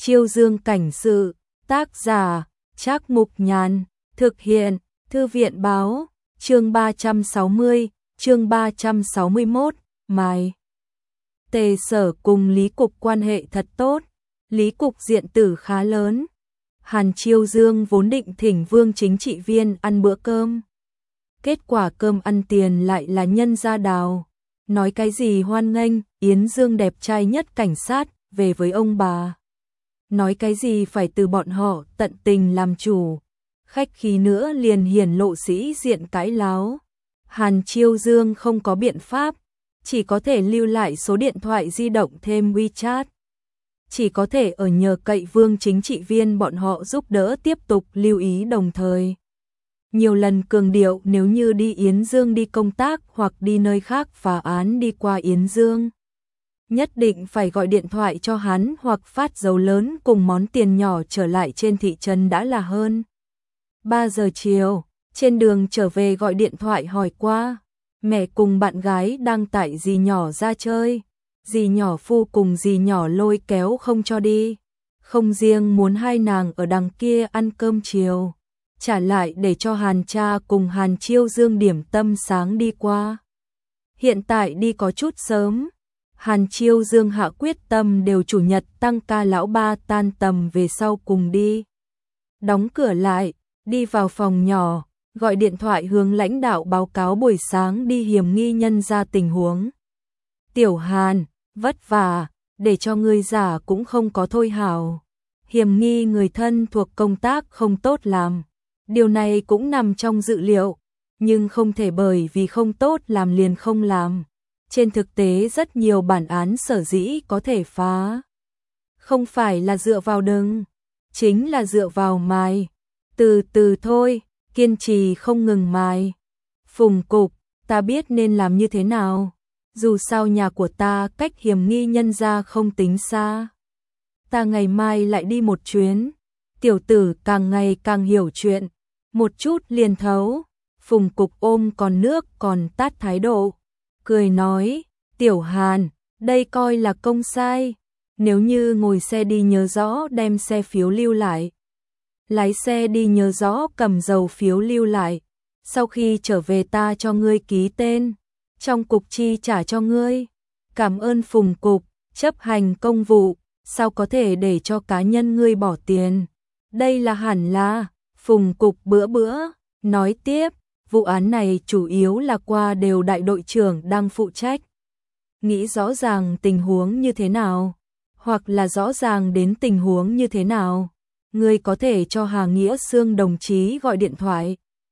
Chiêu Dương cảnh sự, tác giả, Trác Mục Nhàn, thực hiện, Thư viện báo, chương 360, chương 361, Mai. Tề Sở cùng Lý Cục quan hệ thật tốt, Lý Cục diện tử khá lớn. Hàn Chiêu Dương vốn định thỉnh Vương chính trị viên ăn bữa cơm. Kết quả cơm ăn tiền lại là Nhân Gia Đào. Nói cái gì hoan nghênh, Yến Dương đẹp trai nhất cảnh sát, về với ông bà. Nói cái gì phải từ bọn họ tận tình làm chủ. Khách khí nữa liền hiển lộ sĩ diện cãi láo. Hàn Chiêu Dương không có biện pháp, chỉ có thể lưu lại số điện thoại di động thêm WeChat. Chỉ có thể ở nhờ cậy Vương chính trị viên bọn họ giúp đỡ tiếp tục lưu ý, đồng thời nhiều lần cường điệu nếu như đi Yến Dương đi công tác hoặc đi nơi khác phá án đi qua Yến Dương, nhất định phải gọi điện thoại cho hắn hoặc phát dấu lớn cùng món tiền nhỏ trở lại trên thị trấn. Đã là hơn 3 giờ chiều, trên đường trở về gọi điện thoại hỏi qua, mẹ cùng bạn gái đang tại dì nhỏ ra chơi. Dì nhỏ phu cùng dì nhỏ lôi kéo không cho đi, không riêng muốn hai nàng ở đằng kia ăn cơm chiều, trả lại để cho Hàn cha cùng Hàn Chiêu Dương điểm tâm sáng đi qua. Hiện tại đi có chút sớm, Hàn Chiêu Dương hạ quyết tâm đều chủ nhật tăng ca lão ba tan tầm về sau cùng đi. Đóng cửa lại, đi vào phòng nhỏ, gọi điện thoại hướng lãnh đạo báo cáo buổi sáng đi hiểm nghi nhân ra tình huống. Tiểu Hàn, vất vả, để cho ngươi giả cũng không có thôi hảo. Hiểm nghi người thân thuộc công tác không tốt làm. Điều này cũng nằm trong dự liệu, nhưng không thể bởi vì không tốt làm liền không làm. Trên thực tế rất nhiều bản án sở dĩ có thể phá. Không phải là dựa vào đừng, chính là dựa vào mài. Từ từ thôi, kiên trì không ngừng mài. Phùng Cục, ta biết nên làm như thế nào. Dù sao nhà của ta cách hiểm nghi nhân ra không tính xa. Ta ngày mai lại đi một chuyến. Tiểu tử càng ngày càng hiểu chuyện. Một chút liền thấu. Phùng Cục ôm còn nước còn tát thái độ. Cười nói, Tiểu Hàn, đây coi là công sai. Nếu như ngồi xe đi nhớ rõ đem xe phiếu lưu lại. Lái xe đi nhớ rõ cầm dầu phiếu lưu lại. Sau khi trở về ta cho ngươi ký tên. Trong cục chi trả cho ngươi. Cảm ơn Phùng Cục, chấp hành công vụ, sao có thể để cho cá nhân ngươi bỏ tiền. Đây là hẳn là, Phùng Cục bữa nói tiếp, vụ án này chủ yếu là qua đều đại đội trưởng đang phụ trách. Nghĩ rõ ràng tình huống như thế nào, hoặc là rõ ràng đến tình huống như thế nào, ngươi có thể cho Hà Nghĩa Xương đồng chí gọi điện thoại.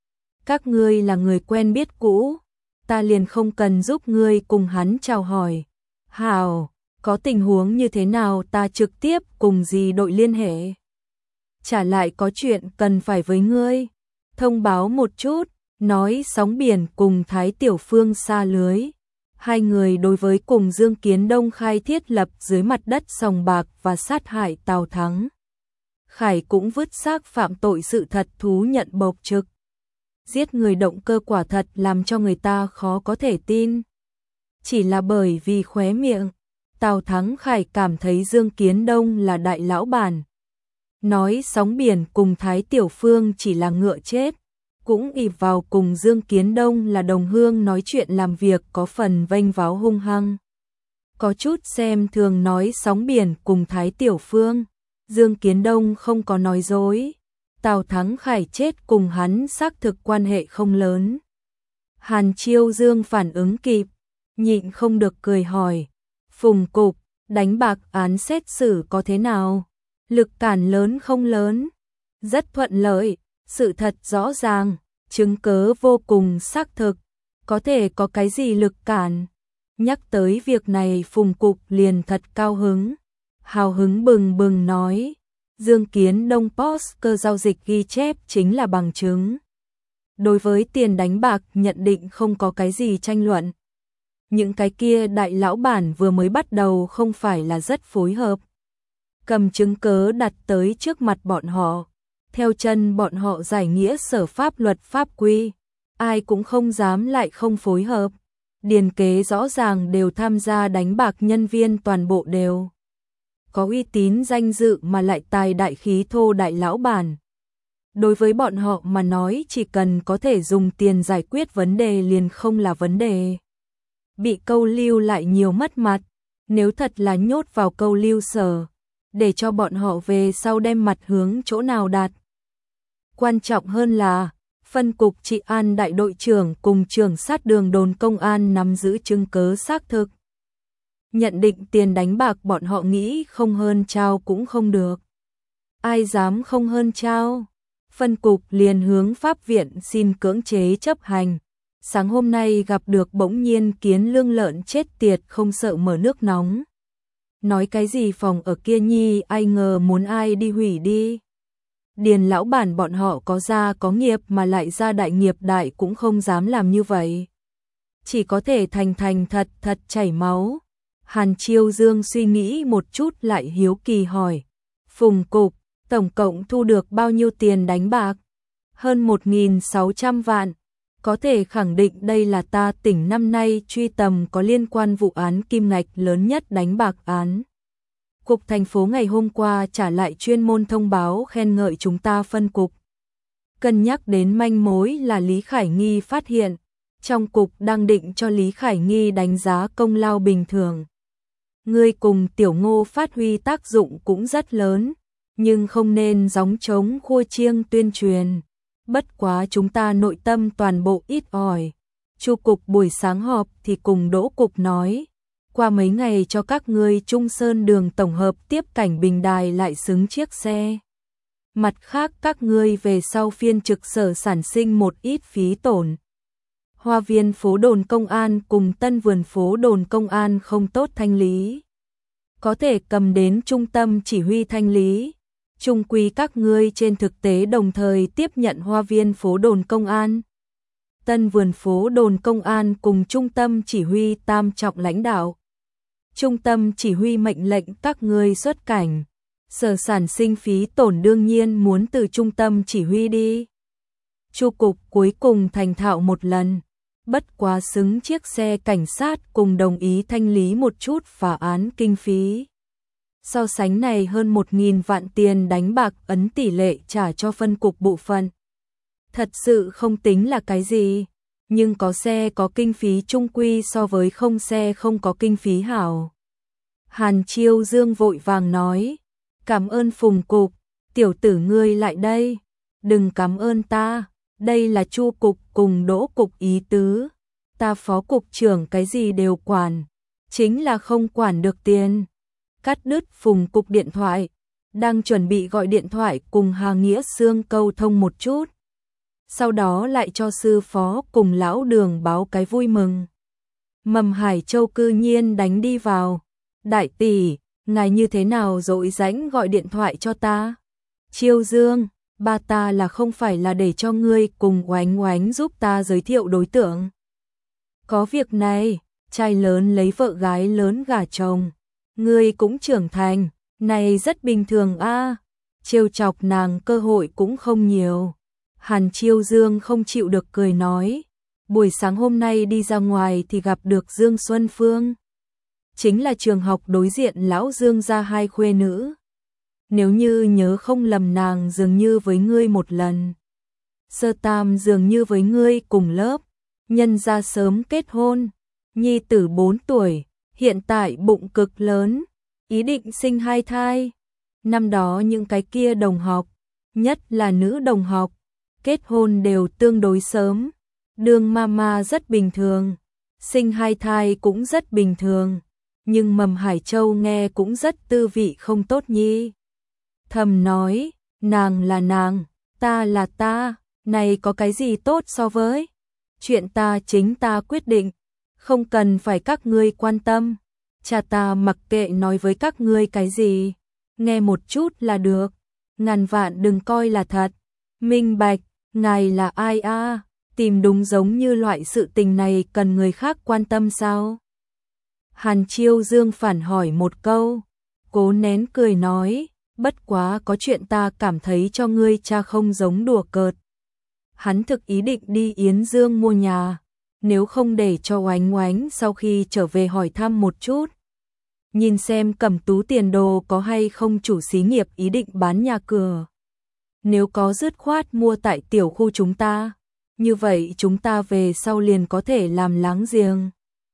Các ngươi là người quen biết cũ, ta liền không cần giúp ngươi cùng hắn chào hỏi. Hảo, có tình huống như thế nào ta trực tiếp cùng dì đội liên hệ. Trả lại có chuyện cần phải với ngươi. Thông báo một chút, nói Sóng Biển cùng Thái Tiểu Phương xa lưới. Hai người đối với cùng Dương Kiến Đông khai thiết lập dưới mặt đất sòng bạc và sát hại Tào Thắng. Khải cũng vứt xác phạm tội sự thật thú nhận bộc trực. Giết người động cơ quả thật làm cho người ta khó có thể tin. Chỉ là bởi vì khóe miệng, Tào Thắng Khải cảm thấy Dương Kiến Đông là đại lão bản. Nói Sóng Biển cùng Thái Tiểu Phương chỉ là ngựa chết, cũng ỷ vào cùng Dương Kiến Đông là đồng hương nói chuyện làm việc có phần vênh váo hung hăng. Có chút xem thường nói Sóng Biển cùng Thái Tiểu Phương, Dương Kiến Đông không có nói dối. Tào Thắng Khải chết cùng hắn xác thực quan hệ không lớn. Hàn Chiêu Dương phản ứng kịp, nhịn không được cười hỏi, Phùng Cục, đánh bạc án xét xử có thế nào? Lực cản lớn không lớn? Rất thuận lợi, sự thật rõ ràng, chứng cớ vô cùng xác thực, có thể có cái gì lực cản? Nhắc tới việc này Phùng Cục liền thật cao hứng, hào hứng bừng bừng nói, Dương Kiến Đông Poker giao dịch ghi chép chính là bằng chứng. Đối với tiền đánh bạc nhận định không có cái gì tranh luận. Những cái kia đại lão bản vừa mới bắt đầu không phải là rất phối hợp. Cầm chứng cớ đặt tới trước mặt bọn họ. Theo chân bọn họ giải nghĩa sở pháp luật pháp quy. Ai cũng không dám lại không phối hợp. Điền kế rõ ràng đều tham gia đánh bạc nhân viên toàn bộ đều có uy tín danh dự mà lại tài đại khí thô đại lão bản. Đối với bọn họ mà nói chỉ cần có thể dùng tiền giải quyết vấn đề liền không là vấn đề. Bị câu lưu lại nhiều mất mặt, nếu thật là nhốt vào câu lưu sở, để cho bọn họ về sau đem mặt hướng chỗ nào đặt. Quan trọng hơn là, phân cục trị an đại đội trưởng cùng trưởng sát đường đồn công an nắm giữ chứng cứ xác thực. Nhận định tiền đánh bạc bọn họ nghĩ không hơn trao cũng không được. Ai dám không hơn trao? Phân cục liền hướng pháp viện xin cưỡng chế chấp hành. Sáng hôm nay gặp được bỗng nhiên Kiến Lương lợn chết tiệt không sợ mở nước nóng. Nói cái gì phòng ở kia nhi ai ngờ muốn ai đi hủy đi. Điền lão bản bọn họ có gia có nghiệp mà lại gia đại nghiệp đại cũng không dám làm như vậy. Chỉ có thể thành thật chảy máu. Hàn Chiêu Dương suy nghĩ một chút lại hiếu kỳ hỏi. Phùng cục, tổng cộng thu được bao nhiêu tiền đánh bạc? Hơn 1.600 vạn. Có thể khẳng định đây là ta tỉnh năm nay truy tầm có liên quan vụ án kim ngạch lớn nhất đánh bạc án. Cục thành phố ngày hôm qua trả lại chuyên môn thông báo khen ngợi chúng ta phân cục. Cân nhắc đến manh mối là Lý Khải Nghi phát hiện, trong cục đang định cho Lý Khải Nghi đánh giá công lao bình thường. Ngươi cùng Tiểu Ngô phát huy tác dụng cũng rất lớn, nhưng không nên gióng trống khua chiêng tuyên truyền. Bất quá chúng ta nội tâm toàn bộ ít ỏi. Chu cục buổi sáng họp thì cùng Đỗ cục nói, qua mấy ngày cho các ngươi Trung Sơn đường tổng hợp tiếp cảnh Bình Đài lại xứng chiếc xe. Mặt khác các ngươi về sau phiên trực sở sản sinh một ít phí tổn. Hoa viên phố đồn công an cùng Tân vườn phố đồn công an không tốt thanh lý. Có thể cầm đến trung tâm chỉ huy thanh lý. Trung quy các ngươi trên thực tế đồng thời tiếp nhận hoa viên phố đồn công an. Tân vườn phố đồn công an cùng trung tâm chỉ huy tam trọng lãnh đạo. Trung tâm chỉ huy mệnh lệnh các ngươi xuất cảnh. Sở sản sinh phí tổn đương nhiên muốn từ trung tâm chỉ huy đi. Chu cục cuối cùng thành thạo một lần. Bất quá xứng chiếc xe cảnh sát cùng đồng ý thanh lý một chút phá án kinh phí. So sánh này hơn 1.000 vạn tiền đánh bạc ấn tỷ lệ trả cho phân cục bộ phận. Thật sự không tính là cái gì, nhưng có xe có kinh phí trung quy so với không xe không có kinh phí hảo. Hàn Chiêu Dương vội vàng nói, cảm ơn Phùng cục, tiểu tử ngươi lại đây, đừng cảm ơn ta, đây là Chu cục cùng Đỗ cục ý tứ, ta phó cục trưởng cái gì đều quản, chính là không quản được tiền. Cắt đứt Phùng cục điện thoại, đang chuẩn bị gọi điện thoại cùng Hà Nghĩa Sương câu thông một chút. Sau đó lại cho sư phó cùng lão Đường báo cái vui mừng. Mầm Hải Châu cư nhiên đánh đi vào. Đại tỷ, ngài như thế nào rỗi rãnh gọi điện thoại cho ta? Chiêu Dương, ba ta là không phải là để cho ngươi cùng Oánh Oánh giúp ta giới thiệu đối tượng. Có việc này, trai lớn lấy vợ gái lớn gả chồng. Ngươi cũng trưởng thành, này rất bình thường a. Trêu chọc nàng cơ hội cũng không nhiều. Hàn Chiêu Dương không chịu được cười nói, buổi sáng hôm nay đi ra ngoài thì gặp được Dương Xuân Phương. Chính là trường học đối diện lão Dương gia hai khuê nữ. Nếu như nhớ không lầm nàng dường như với ngươi một lần. Sơ tam dường như với ngươi cùng lớp, nhân gia sớm kết hôn, nhi tử 4 tuổi. Hiện tại bụng cực lớn, ý định sinh 2 thai. Năm đó những cái kia đồng học, nhất là nữ đồng học, kết hôn đều tương đối sớm. Đường mama rất bình thường, sinh 2 thai cũng rất bình thường. Nhưng Mầm Hải Châu nghe cũng rất tư vị không tốt nhi. Thầm nói, nàng là nàng, ta là ta, này có cái gì tốt so với. Chuyện ta chính ta quyết định. Không cần phải các ngươi quan tâm, cha ta mặc kệ nói với các ngươi cái gì, nghe một chút là được, ngàn vạn đừng coi là thật. Minh bạch, ngài là ai a? Tìm đúng giống như loại sự tình này cần người khác quan tâm sao? Hàn Chiêu Dương phản hỏi một câu, cố nén cười nói, bất quá có chuyện ta cảm thấy cho ngươi cha không giống đùa cợt. Hắn thực ý định đi Yến Dương mua nhà. Nếu không để cho Oánh Oánh sau khi trở về hỏi thăm một chút. nhìn xem Cẩm Tú Tiền Đồ có hay không chủ xí nghiệp ý định bán nhà cửa. Nếu có dứt khoát mua tại tiểu khu chúng ta, như vậy chúng ta về sau liền có thể làm láng giềng.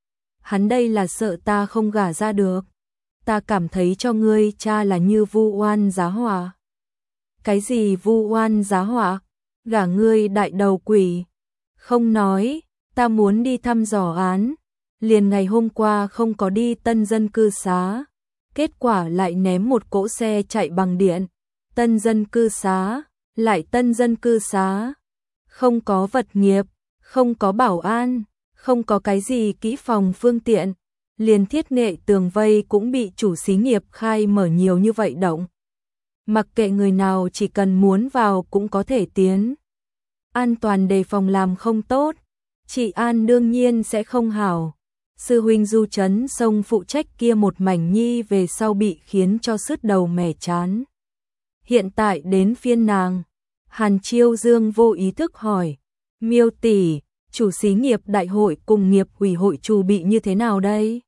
Hắn đây là sợ ta không gả ra được. Ta cảm thấy cho ngươi cha là như vu oan giá họa. Cái gì vu oan giá họa? Gả ngươi đại đầu quỷ. Không nói, ta muốn đi thăm dò án. Liền ngày hôm qua không có đi tân dân cư xá. Kết quả lại ném một cỗ xe chạy bằng điện. Tân dân cư xá, lại tân dân cư xá. Không có vật nghiệp, không có bảo an, không có cái gì kỹ phòng phương tiện. Liền thiết nghệ tường vây cũng bị chủ xí nghiệp khai mở nhiều như vậy động. Mặc kệ người nào chỉ cần muốn vào cũng có thể tiến. An toàn đề phòng làm không tốt, trị an đương nhiên sẽ không hảo. Sư huynh Du Trấn Sông phụ trách kia một mảnh nhi về sau bị khiến cho sứt đầu mẻ chán. Hiện tại đến phiên nàng, Hàn Chiêu Dương vô ý thức hỏi, Miêu tỷ, chủ xí nghiệp đại hội cùng nghiệp ủy hội chủ bị như thế nào đây?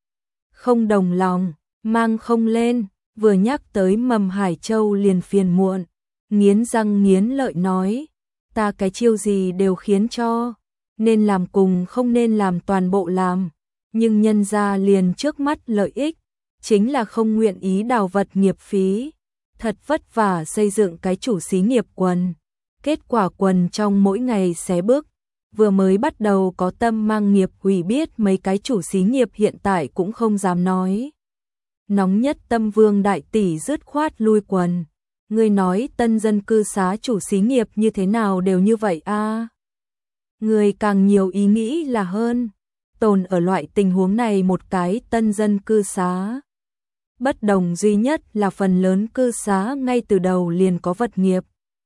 Không đồng lòng, mang không lên, vừa nhắc tới Mầm Hải Châu liền phiền muộn, nghiến răng nghiến lợi nói, ta cái chiêu gì đều khiến cho, nên làm cùng không nên làm toàn bộ làm, nhưng nhân ra liền trước mắt lợi ích, chính là không nguyện ý đào vật nghiệp phí, thật vất vả xây dựng cái chủ xí nghiệp quần, kết quả quần trong mỗi ngày xé bước. Vừa mới bắt đầu có tâm mang nghiệp ủy biết mấy cái chủ xí nghiệp hiện tại cũng không dám nói. Nóng nhất Tâm Vương đại tỷ dứt khoát lui quần. Người nói tân dân cư xá chủ xí nghiệp như thế nào đều như vậy a. Người càng nhiều ý nghĩ là hơn. Tồn ở loại tình huống này một cái tân dân cư xá. Bất đồng duy nhất là phần lớn cư xá ngay từ đầu liền có vật nghiệp.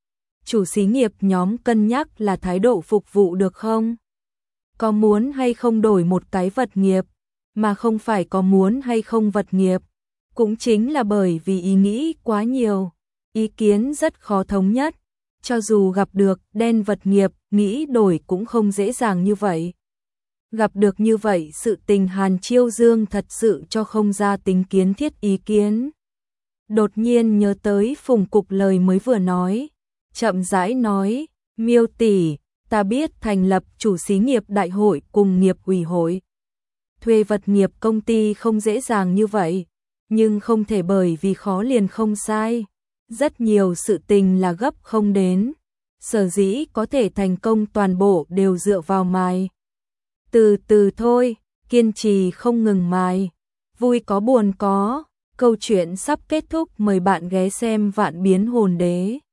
Chủ xí nghiệp nhóm cân nhắc là thái độ phục vụ được không? Có muốn hay không đổi một cái vật nghiệp, mà không phải có muốn hay không vật nghiệp. Cũng chính là bởi vì ý nghĩ quá nhiều, ý kiến rất khó thống nhất. Cho dù gặp được đen vật nghiệp, nghĩ đổi cũng không dễ dàng như vậy. Gặp được như vậy sự tình Hàn Chiêu Dương thật sự cho không ra tính kiến thiết ý kiến. Đột nhiên nhớ tới Phùng Cục lời mới vừa nói. Chậm rãi nói, Miêu tỷ, ta biết thành lập chủ xí nghiệp đại hội cùng nghiệp ủy hội. Thuê vật nghiệp công ty không dễ dàng như vậy, nhưng không thể bởi vì khó liền không sai. Rất nhiều sự tình là gấp không đến, sở dĩ có thể thành công toàn bộ đều dựa vào mài. Từ từ thôi, kiên trì không ngừng mài, vui có buồn có, câu chuyện sắp kết thúc, mời bạn ghé xem Vạn Biến Hồn Đế.